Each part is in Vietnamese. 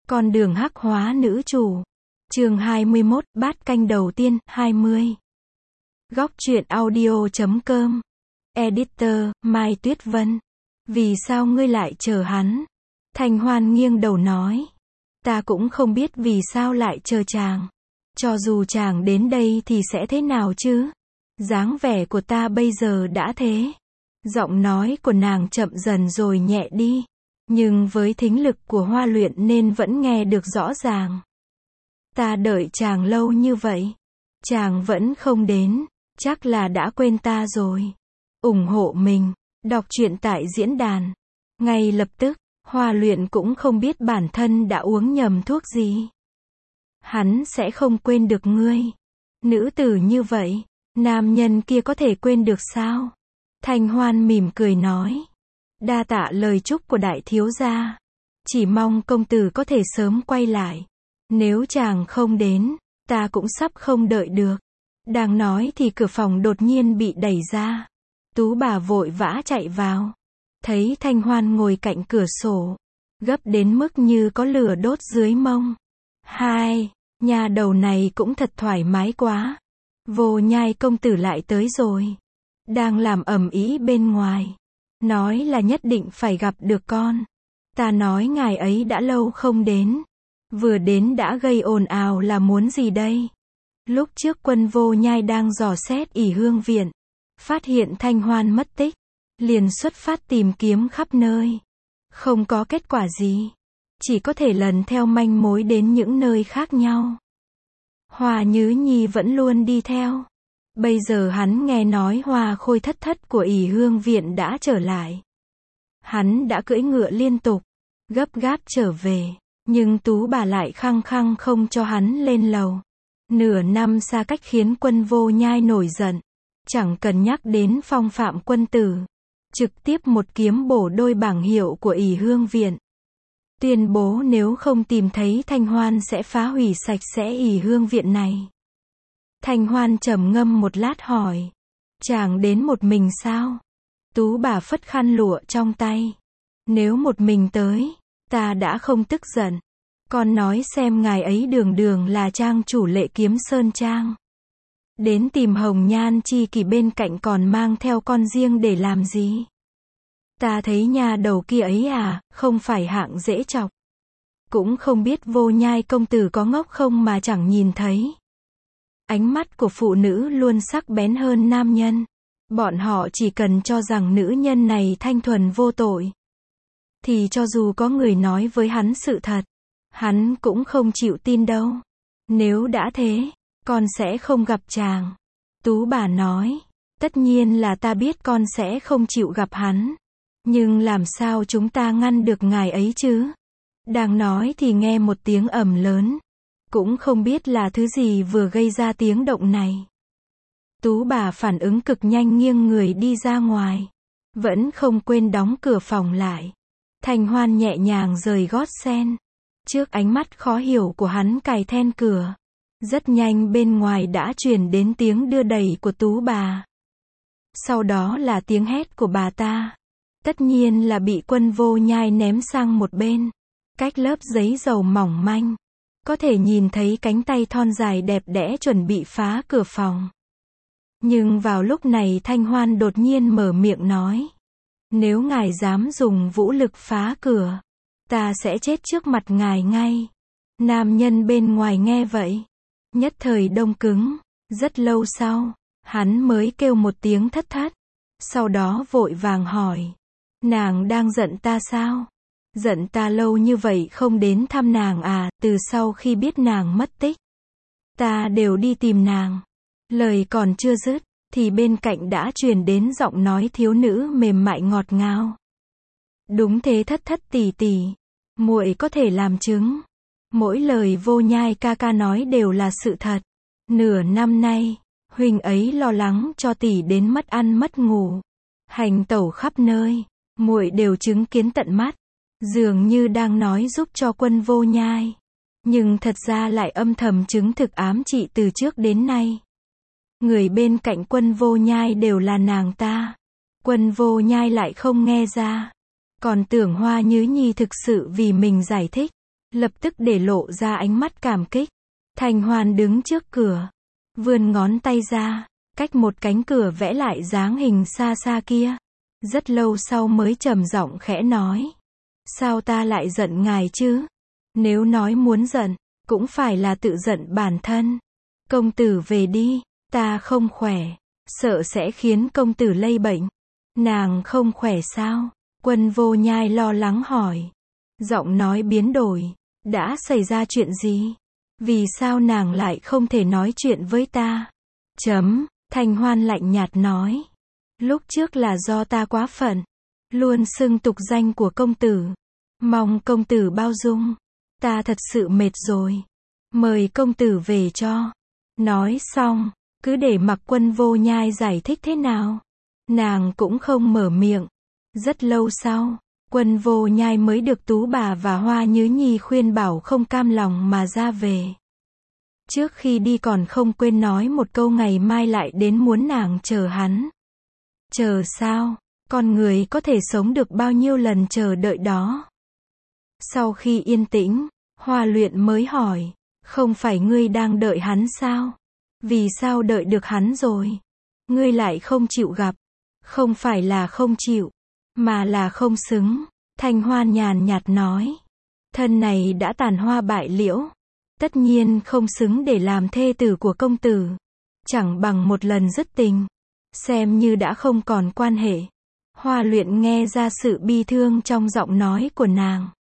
Con đường hắc hóa nữ chủ. Chương 21, bát canh đầu tiên, 20. Góc truyện audio.com. Editor, Mai Tuyết Vân. Vì sao ngươi lại chờ hắn? Thanh Hoan nghiêng đầu nói. Ta cũng không biết vì sao lại chờ chàng. Cho dù chàng đến đây thì sẽ thế nào chứ? Dáng vẻ của ta bây giờ đã thế. Giọng nói của nàng chậm dần rồi nhẹ đi. Nhưng với thính lực của Hoa Luyện nên vẫn nghe được rõ ràng. Ta đợi chàng lâu như vậy. Chàng vẫn không đến. Chắc là đã quên ta rồi. Ủng hộ mình. Đọc truyện tại diễn đàn. Ngay lập tức, Hoa Luyện cũng không biết bản thân đã uống nhầm thuốc gì. Hắn sẽ không quên được ngươi. Nữ tử như vậy, nam nhân kia có thể quên được sao? Thanh Hoan mỉm cười nói. Đa tạ lời chúc của đại thiếu gia. Chỉ mong công tử có thể sớm quay lại. Nếu chàng không đến, ta cũng sắp không đợi được. Đang nói thì cửa phòng đột nhiên bị đẩy ra. Tú bà vội vã chạy vào. Thấy Thanh Hoan ngồi cạnh cửa sổ. Gấp đến mức như có lửa đốt dưới mông. Hai, nhà đầu này cũng thật thoải mái quá. Vô Nhai công tử lại tới rồi. Đang làm ầm ĩ bên ngoài. Nói là nhất định phải gặp được con. Ta nói ngài ấy đã lâu không đến. Vừa đến đã gây ồn ào là muốn gì đây? Lúc trước quân Vô Nhai đang dò xét ỷ hương viện. Phát hiện Thanh Hoan mất tích. Liền xuất phát tìm kiếm khắp nơi. Không có kết quả gì. Chỉ có thể lần theo manh mối đến những nơi khác nhau. Hoa Nhứ Nhi vẫn luôn đi theo. Bây giờ hắn nghe nói Hoa Khôi thất thất của ỷ hương viện đã trở lại. Hắn đã cưỡi ngựa liên tục. Gấp gáp trở về. Nhưng Tú bà lại khăng khăng không cho hắn lên lầu. Nửa năm xa cách khiến quân Vô Nhai nổi giận. Chẳng cần nhắc đến phong phạm quân tử. Trực tiếp một kiếm bổ đôi bảng hiệu của ỷ hương viện. Tuyên bố nếu không tìm thấy Thanh Hoan sẽ phá hủy sạch sẽ ỷ hương viện này. Thanh Hoan trầm ngâm một lát hỏi. Chàng đến một mình sao? Tú bà phất khăn lụa trong tay. Nếu một mình tới, ta đã không tức giận. Con nói xem ngài ấy đường đường là trang chủ Lệ Kiếm Sơn Trang. Đến tìm Hồng Nhan chi kỷ bên cạnh còn mang theo con riêng để làm gì? Ta thấy nhà đầu kia ấy à, không phải hạng dễ chọc. Cũng không biết Vô Nhai công tử có ngốc không mà chẳng nhìn thấy. Ánh mắt của phụ nữ luôn sắc bén hơn nam nhân. Bọn họ chỉ cần cho rằng nữ nhân này thanh thuần vô tội. Thì cho dù có người nói với hắn sự thật, hắn cũng không chịu tin đâu. Nếu đã thế, con sẽ không gặp chàng. Tú bà nói, tất nhiên là ta biết con sẽ không chịu gặp hắn. Nhưng làm sao chúng ta ngăn được ngài ấy chứ? Đang nói thì nghe một tiếng ầm lớn. Cũng không biết là thứ gì vừa gây ra tiếng động này. Tú bà phản ứng cực nhanh nghiêng người đi ra ngoài. Vẫn không quên đóng cửa phòng lại. Thanh Hoan nhẹ nhàng rời gót sen. Trước ánh mắt khó hiểu của hắn cài then cửa. Rất nhanh bên ngoài đã truyền đến tiếng đưa đẩy của Tú bà. Sau đó là tiếng hét của bà ta. Tất nhiên là bị quân Vô Nhai ném sang một bên. Cách lớp giấy dầu mỏng manh. Có thể nhìn thấy cánh tay thon dài đẹp đẽ chuẩn bị phá cửa phòng. Nhưng vào lúc này Thanh Hoan đột nhiên mở miệng nói. Nếu ngài dám dùng vũ lực phá cửa, ta sẽ chết trước mặt ngài ngay. Nam nhân bên ngoài nghe vậy. Nhất thời đông cứng. Rất lâu sau, hắn mới kêu một tiếng thất thất. Sau đó vội vàng hỏi. Nàng đang giận ta sao? Giận ta lâu như vậy không đến thăm nàng à? Từ sau khi biết nàng mất tích, ta đều đi tìm nàng. Lời còn chưa dứt, thì bên cạnh đã truyền đến giọng nói thiếu nữ mềm mại ngọt ngào. Đúng thế thất thất tỷ tỷ, muội có thể làm chứng. Mỗi lời Vô Nhai ca ca nói đều là sự thật. Nửa năm nay, huynh ấy lo lắng cho tỷ đến mất ăn mất ngủ, hành tẩu khắp nơi, muội đều chứng kiến tận mắt. Dường như đang nói giúp cho quân Vô Nhai, nhưng thật ra lại âm thầm chứng thực ám trị từ trước đến nay. Người bên cạnh quân Vô Nhai đều là nàng ta. Quân Vô Nhai lại không nghe ra. Còn tưởng Hoa Nhứ Nhi thực sự vì mình giải thích. lập tức để lộ ra ánh mắt cảm kích. Thanh Hoan đứng trước cửa, vươn ngón tay ra, cách một cánh cửa vẽ lại dáng hình xa xa kia. Rất lâu sau mới trầm giọng khẽ nói. Sao ta lại giận ngài chứ? Nếu nói muốn giận, cũng phải là tự giận bản thân. Công tử về đi, ta không khỏe, sợ sẽ khiến công tử lây bệnh. Nàng không khỏe sao? Quân Vô Nhai lo lắng hỏi. Giọng nói biến đổi. Đã xảy ra chuyện gì? Vì sao nàng lại không thể nói chuyện với ta? Thanh Hoan lạnh nhạt nói. Lúc trước là do ta quá phận, luôn xưng tục danh của công tử. Mong công tử bao dung. Ta thật sự mệt rồi. Mời công tử về cho. Nói xong, cứ để mặc Quân Vô Nhai giải thích thế nào. Nàng cũng không mở miệng. Rất lâu sau, Quân Vô Nhai mới được Tú Bà và Hoa Nhứ Nhi khuyên bảo không cam lòng mà ra về. Trước khi đi còn không quên nói một câu ngày mai lại đến muốn nàng chờ hắn. Chờ sao? Con người có thể sống được bao nhiêu lần chờ đợi đó? Sau khi yên tĩnh, Hoa Luyện mới hỏi. Không phải ngươi đang đợi hắn sao? Vì sao đợi được hắn rồi? Ngươi lại không chịu gặp. Không phải là không chịu, mà là không xứng. Thanh Hoan nhàn nhạt nói. Thân này đã tàn hoa bại liễu. Tất nhiên không xứng để làm thê tử của công tử. Chẳng bằng một lần dứt tình. Xem như đã không còn quan hệ. Hoa Luyện nghe ra sự bi thương trong giọng nói của nàng.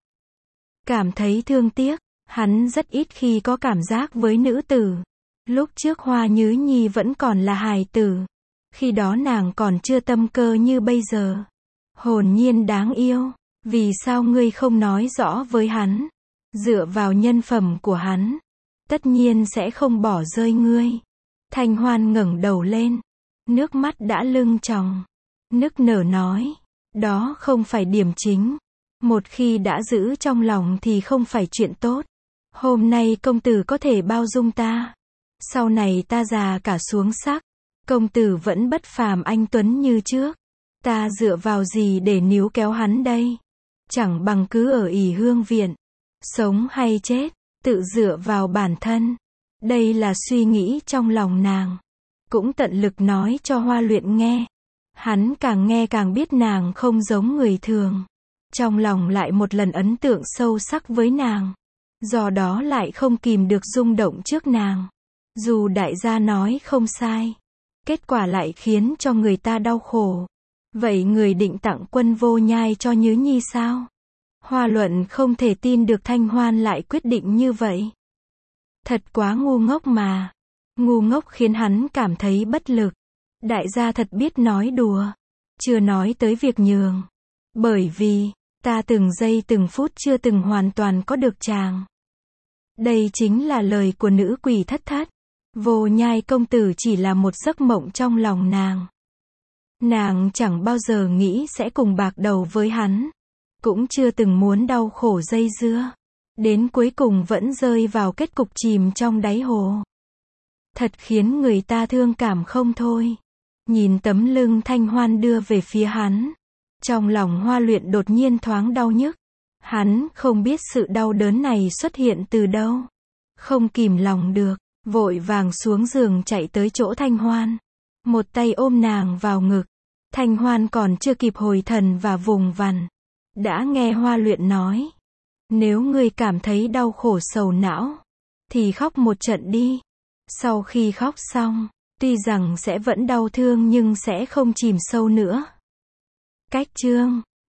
Cảm thấy thương tiếc. Hắn rất ít khi có cảm giác với nữ tử. Lúc trước Hoa Nhứ Nhi vẫn còn là hài tử. Khi đó nàng còn chưa tâm cơ như bây giờ. Hồn nhiên đáng yêu. Vì sao ngươi không nói rõ với hắn? Dựa vào nhân phẩm của hắn, tất nhiên sẽ không bỏ rơi ngươi. Thanh Hoan ngẩng đầu lên. Nước mắt đã lưng tròng. Nức nở nói. Đó không phải điểm chính. Một khi đã giữ trong lòng thì không phải chuyện tốt. Hôm nay công tử có thể bao dung ta. Sau này ta già cả xuống sắc. Công tử vẫn bất phàm anh tuấn như trước. Ta dựa vào gì để níu kéo hắn đây? Chẳng bằng cứ ở ỷ hương viện. Sống hay chết, tự dựa vào bản thân. Đây là suy nghĩ trong lòng nàng. Cũng tận lực nói cho Hoa Luyện nghe. Hắn càng nghe càng biết nàng không giống người thường. Trong lòng lại một lần ấn tượng sâu sắc với nàng. Do đó lại không kìm được rung động trước nàng. Dù đại gia nói không sai, kết quả lại khiến cho người ta đau khổ. Vậy người định tặng Quân Vô Nhai cho Nhứ Nhi sao? Hoa Luận không thể tin được Thanh Hoan lại quyết định như vậy. Thật quá ngu ngốc mà. Ngu ngốc khiến hắn cảm thấy bất lực. Đại gia thật biết nói đùa. Chưa nói tới việc nhường. Bởi vì, ta từng giây từng phút chưa từng hoàn toàn có được chàng. Đây chính là lời của nữ quỷ Thất Thất. Vô Nhai công tử chỉ là một giấc mộng trong lòng nàng. Nàng chẳng bao giờ nghĩ sẽ cùng bạc đầu với hắn. Cũng chưa từng muốn đau khổ dây dưa. Đến cuối cùng vẫn rơi vào kết cục chìm trong đáy hồ. Thật khiến người ta thương cảm không thôi. Nhìn tấm lưng Thanh Hoan đưa về phía hắn. Trong lòng Hoa Luyện đột nhiên thoáng đau nhức. Hắn không biết sự đau đớn này xuất hiện từ đâu. Không kìm lòng được, vội vàng xuống giường chạy tới chỗ Thanh Hoan. Một tay ôm nàng vào ngực. Thanh Hoan còn chưa kịp hồi thần và vùng vằng. Đã nghe Hoa Luyện nói. Nếu ngươi cảm thấy đau khổ sầu não, thì khóc một trận đi. Sau khi khóc xong, tuy rằng sẽ vẫn đau thương nhưng sẽ không chìm sâu nữa. Cách chương